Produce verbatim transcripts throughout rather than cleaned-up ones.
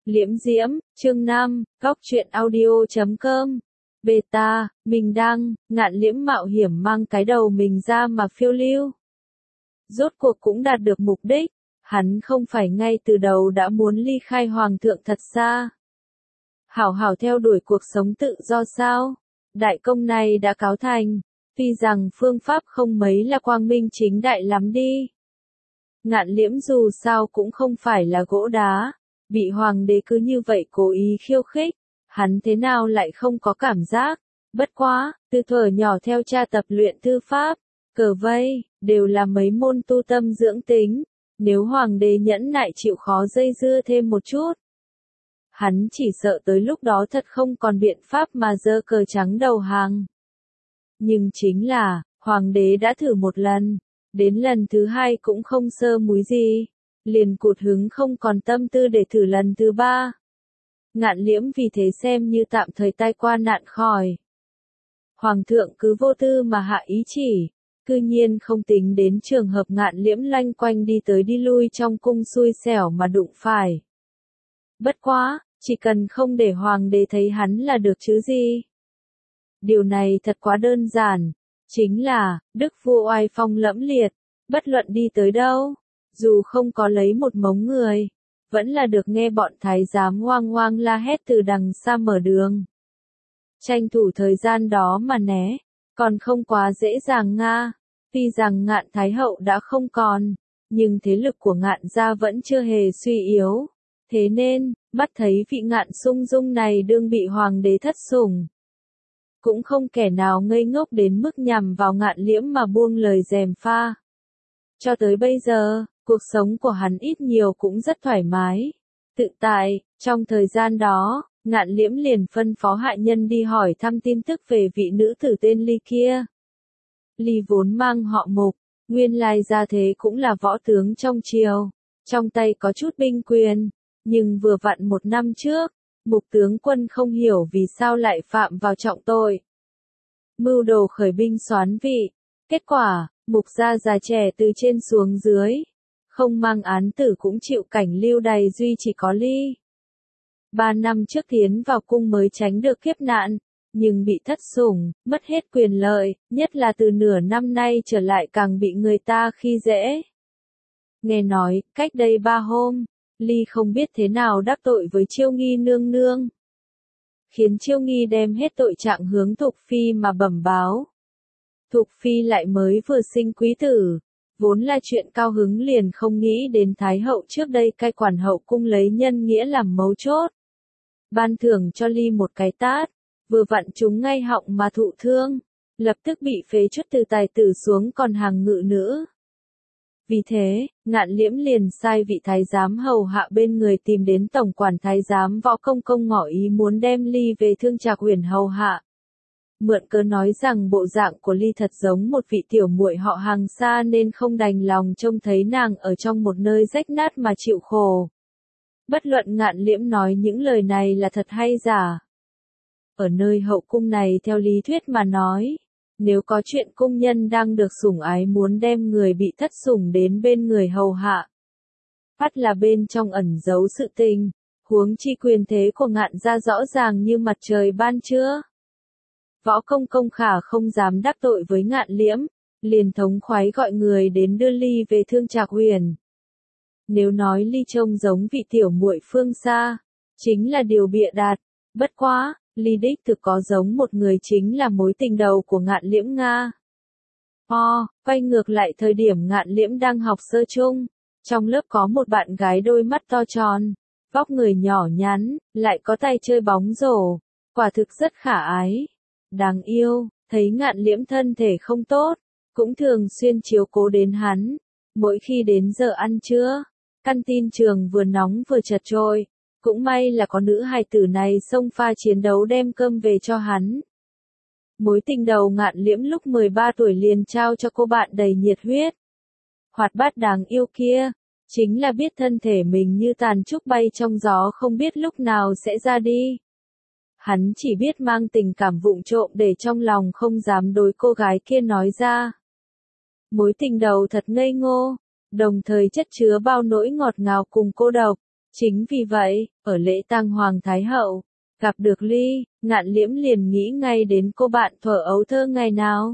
Liễm Diễm, chương năm, góc truyện audio chấm com. Beta, mình đang, Ngạn Liễm mạo hiểm mang cái đầu mình ra mà phiêu lưu. Rốt cuộc cũng đạt được mục đích, hắn không phải ngay từ đầu đã muốn ly khai hoàng thượng thật xa. Hảo hảo theo đuổi cuộc sống tự do sao? Đại công này đã cáo thành, tuy rằng phương pháp không mấy là quang minh chính đại lắm đi. Ngạn Liễm dù sao cũng không phải là gỗ đá, bị hoàng đế cứ như vậy cố ý khiêu khích, hắn thế nào lại không có cảm giác. Bất quá, từ thuở nhỏ theo cha tập luyện thư pháp, cờ vây, đều là mấy môn tu tâm dưỡng tính, nếu hoàng đế nhẫn nại chịu khó dây dưa thêm một chút. Hắn chỉ sợ tới lúc đó thật không còn biện pháp mà giơ cờ trắng đầu hàng. Nhưng chính là, hoàng đế đã thử một lần, đến lần thứ hai cũng không sơ múi gì, liền cụt hứng không còn tâm tư để thử lần thứ ba. Ngạn Liễm vì thế xem như tạm thời tai qua nạn khỏi. Hoàng thượng cứ vô tư mà hạ ý chỉ, cư nhiên không tính đến trường hợp Ngạn Liễm loanh quanh đi tới đi lui trong cung xui xẻo mà đụng phải. Bất quá, chỉ cần không để hoàng đế thấy hắn là được chứ gì. Điều này thật quá đơn giản, chính là, đức vua oai phong lẫm liệt, bất luận đi tới đâu, dù không có lấy một mống người, vẫn là được nghe bọn thái giám hoang hoang la hét từ đằng xa mở đường. Tranh thủ thời gian đó mà né, còn không quá dễ dàng nga, tuy rằng Ngạn Thái Hậu đã không còn, nhưng thế lực của Ngạn gia vẫn chưa hề suy yếu, thế nên, mắt thấy vị Ngạn Sung Dung này đương bị hoàng đế thất sủng. Cũng không kẻ nào ngây ngốc đến mức nhằm vào Ngạn Liễm mà buông lời gièm pha. Cho tới bây giờ, cuộc sống của hắn ít nhiều cũng rất thoải mái, tự tại. Trong thời gian đó, Ngạn Liễm liền phân phó hạ nhân đi hỏi thăm tin tức về vị nữ tử tên Ly kia. Ly vốn mang họ Mục, nguyên lai gia thế cũng là võ tướng trong triều, trong tay có chút binh quyền, nhưng vừa vặn một năm trước, Mục tướng quân không hiểu vì sao lại phạm vào trọng tội. Mưu đồ khởi binh soán vị, kết quả, Mục gia già trẻ từ trên xuống dưới, không mang án tử cũng chịu cảnh lưu đày duy chỉ có Ly. Ba năm trước tiến vào cung mới tránh được kiếp nạn, nhưng bị thất sủng, mất hết quyền lợi, nhất là từ nửa năm nay trở lại càng bị người ta khi dễ. Nghe nói, cách đây ba hôm, Ly không biết thế nào đắc tội với Chiêu Nghi nương nương, khiến Chiêu Nghi đem hết tội trạng hướng Thục Phi mà bẩm báo. Thục Phi lại mới vừa sinh quý tử, vốn là chuyện cao hứng liền không nghĩ đến Thái Hậu trước đây cai quản hậu cung lấy nhân nghĩa làm mấu chốt. Ban thưởng cho Ly một cái tát, vừa vặn trúng ngay họng mà thụ thương, lập tức bị phế truất từ tài tử xuống còn hàng ngự nữ. Vì thế, Ngạn Liễm liền sai vị thái giám hầu hạ bên người tìm đến tổng quản thái giám Võ Công Công ngỏ ý muốn đem Ly về Thương Trạc Huyền hầu hạ. Mượn cớ nói rằng bộ dạng của Ly thật giống một vị tiểu muội họ hàng xa nên không đành lòng trông thấy nàng ở trong một nơi rách nát mà chịu khổ. Bất luận Ngạn Liễm nói những lời này là thật hay giả. Ở nơi hậu cung này theo lý thuyết mà nói, nếu có chuyện cung nhân đang được sủng ái muốn đem người bị thất sủng đến bên người hầu hạ, phát là bên trong ẩn giấu sự tình, huống chi quyền thế của Ngạn gia rõ ràng như mặt trời ban trưa. Võ Công Công khả không dám đắc tội với Ngạn Liễm, liền thống khoái gọi người đến đưa Ly về Thương Trạc Huyền. Nếu nói Ly trông giống vị tiểu muội phương xa, chính là điều bịa đặt, bất quá, Ly đích thực có giống một người chính là mối tình đầu của Ngạn Liễm Nga. O, quay ngược lại thời điểm Ngạn Liễm đang học sơ chung, trong lớp có một bạn gái đôi mắt to tròn, vóc người nhỏ nhắn, lại có tay chơi bóng rổ, quả thực rất khả ái. Đáng yêu, thấy Ngạn Liễm thân thể không tốt, cũng thường xuyên chiếu cố đến hắn. Mỗi khi đến giờ ăn trưa, căn tin trường vừa nóng vừa chật trội, cũng may là có nữ hài tử này xông pha chiến đấu đem cơm về cho hắn. Mối tình đầu Ngạn Liễm lúc mười ba tuổi liền trao cho cô bạn đầy nhiệt huyết, hoạt bát đáng yêu kia, chính là biết thân thể mình như tàn trúc bay trong gió không biết lúc nào sẽ ra đi. Hắn chỉ biết mang tình cảm vụng trộm để trong lòng không dám đối cô gái kia nói ra. Mối tình đầu thật ngây ngô, đồng thời chất chứa bao nỗi ngọt ngào cùng cô độc, Chính vì vậy, ở lễ tang Hoàng Thái Hậu, gặp được Ly, Ngạn Liễm liền nghĩ ngay đến cô bạn thuở ấu thơ ngày nào.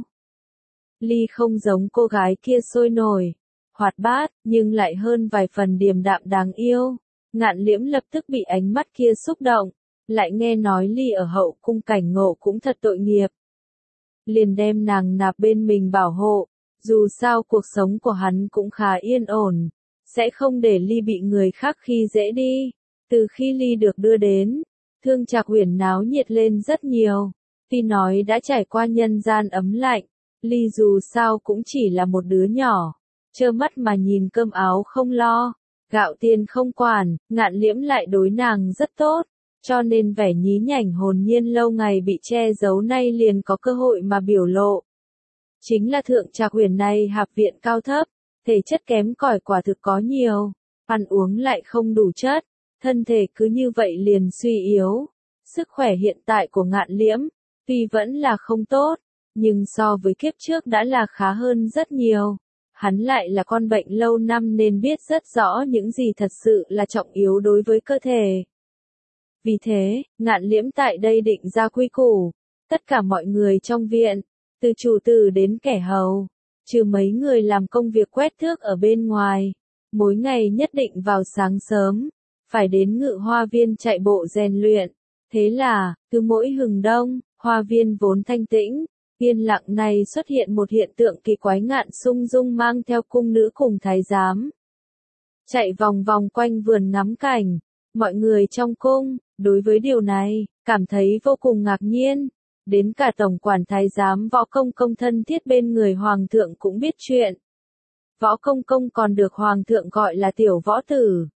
Ly không giống cô gái kia sôi nổi, hoạt bát, nhưng lại hơn vài phần điềm đạm đáng yêu. Ngạn Liễm lập tức bị ánh mắt kia xúc động, lại nghe nói Ly ở hậu cung cảnh ngộ cũng thật tội nghiệp. Liền đem nàng nạp bên mình bảo hộ, dù sao cuộc sống của hắn cũng khá yên ổn, sẽ không để Ly bị người khác khi dễ đi. Từ khi Ly được đưa đến, Thương Trạc Huyền náo nhiệt lên rất nhiều, tuy nói đã trải qua nhân gian ấm lạnh, Ly dù sao cũng chỉ là một đứa nhỏ, trơ mắt mà nhìn cơm áo không lo, gạo tiền không quản, Ngạn Liễm lại đối nàng rất tốt, cho nên vẻ nhí nhảnh hồn nhiên lâu ngày bị che giấu nay liền có cơ hội mà biểu lộ. Chính là Thượng Trạc Huyền này hạp viện cao thấp, thể chất kém cỏi quả thực có nhiều, ăn uống lại không đủ chất, thân thể cứ như vậy liền suy yếu. Sức khỏe hiện tại của Ngạn Liễm, tuy vẫn là không tốt, nhưng so với kiếp trước đã là khá hơn rất nhiều. Hắn lại là con bệnh lâu năm nên biết rất rõ những gì thật sự là trọng yếu đối với cơ thể. Vì thế, Ngạn Liễm tại đây định ra quy củ, tất cả mọi người trong viện, từ chủ tử đến kẻ hầu, trừ mấy người làm công việc quét thước ở bên ngoài, mỗi ngày nhất định vào sáng sớm, phải đến Ngự Hoa Viên chạy bộ rèn luyện. Thế là, cứ mỗi hừng đông, hoa viên vốn thanh tĩnh, yên lặng này xuất hiện một hiện tượng kỳ quái. Ngạn Sung Dung mang theo cung nữ cùng thái giám, chạy vòng vòng quanh vườn ngắm cảnh. Mọi người trong cung, đối với điều này, cảm thấy vô cùng ngạc nhiên. Đến cả tổng quản thái giám Võ Công Công thân thiết bên người hoàng thượng cũng biết chuyện. Võ Công Công còn được hoàng thượng gọi là tiểu võ tử.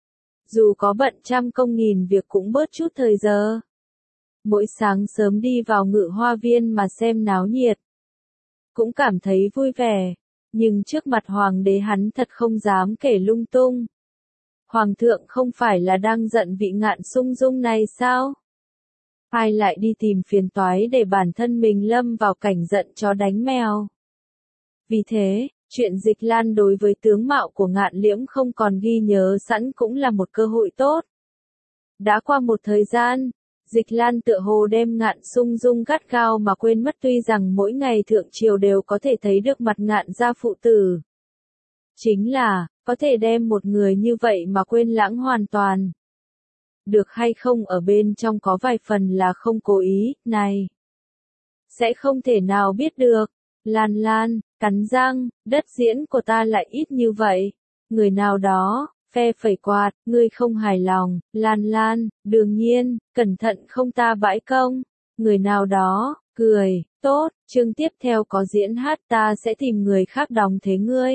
Dù có bận trăm công nghìn việc cũng bớt chút thời giờ. Mỗi sáng sớm đi vào Ngự Hoa Viên mà xem náo nhiệt. Cũng cảm thấy vui vẻ, nhưng trước mặt hoàng đế hắn thật không dám kể lung tung. Hoàng thượng không phải là đang giận vị Ngạn Sung Dung này sao? Ai lại đi tìm phiền toái để bản thân mình lâm vào cảnh giận chó đánh mèo? Vì thế, chuyện Dịch Lan đối với tướng mạo của Ngạn Liễm không còn ghi nhớ sẵn cũng là một cơ hội tốt. Đã qua một thời gian, Dịch Lan tựa hồ đem Ngạn Sung Dung gắt gao mà quên mất, tuy rằng mỗi ngày thượng triều đều có thể thấy được mặt Ngạn gia phụ tử. Chính là, có thể đem một người như vậy mà quên lãng hoàn toàn. Được hay không ở bên trong có vài phần là không cố ý, này. Sẽ không thể nào biết được. Lan Lan, cắn răng, đất diễn của ta lại ít như vậy. Người nào đó, phe phẩy quạt, ngươi không hài lòng. Lan Lan, đương nhiên, cẩn thận không ta bãi công. Người nào đó, cười, tốt, chương tiếp theo có diễn hát ta sẽ tìm người khác đóng thế ngươi.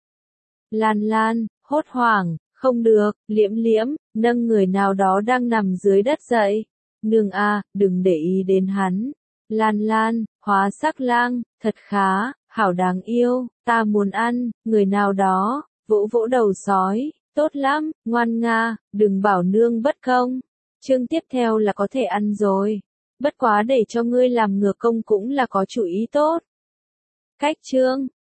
Lan Lan, hốt hoảng, không được, Liễm Liễm, nâng người nào đó đang nằm dưới đất dậy. Nương a, đừng để ý đến hắn. Lan Lan, hóa sắc lang, thật khá, hảo đáng yêu, ta muốn ăn, người nào đó, vỗ vỗ đầu sói, tốt lắm, ngoan nga, đừng bảo nương bất công. Chương tiếp theo là có thể ăn rồi. Bất quá để cho ngươi làm ngừa công cũng là có chủ ý tốt. Cách chương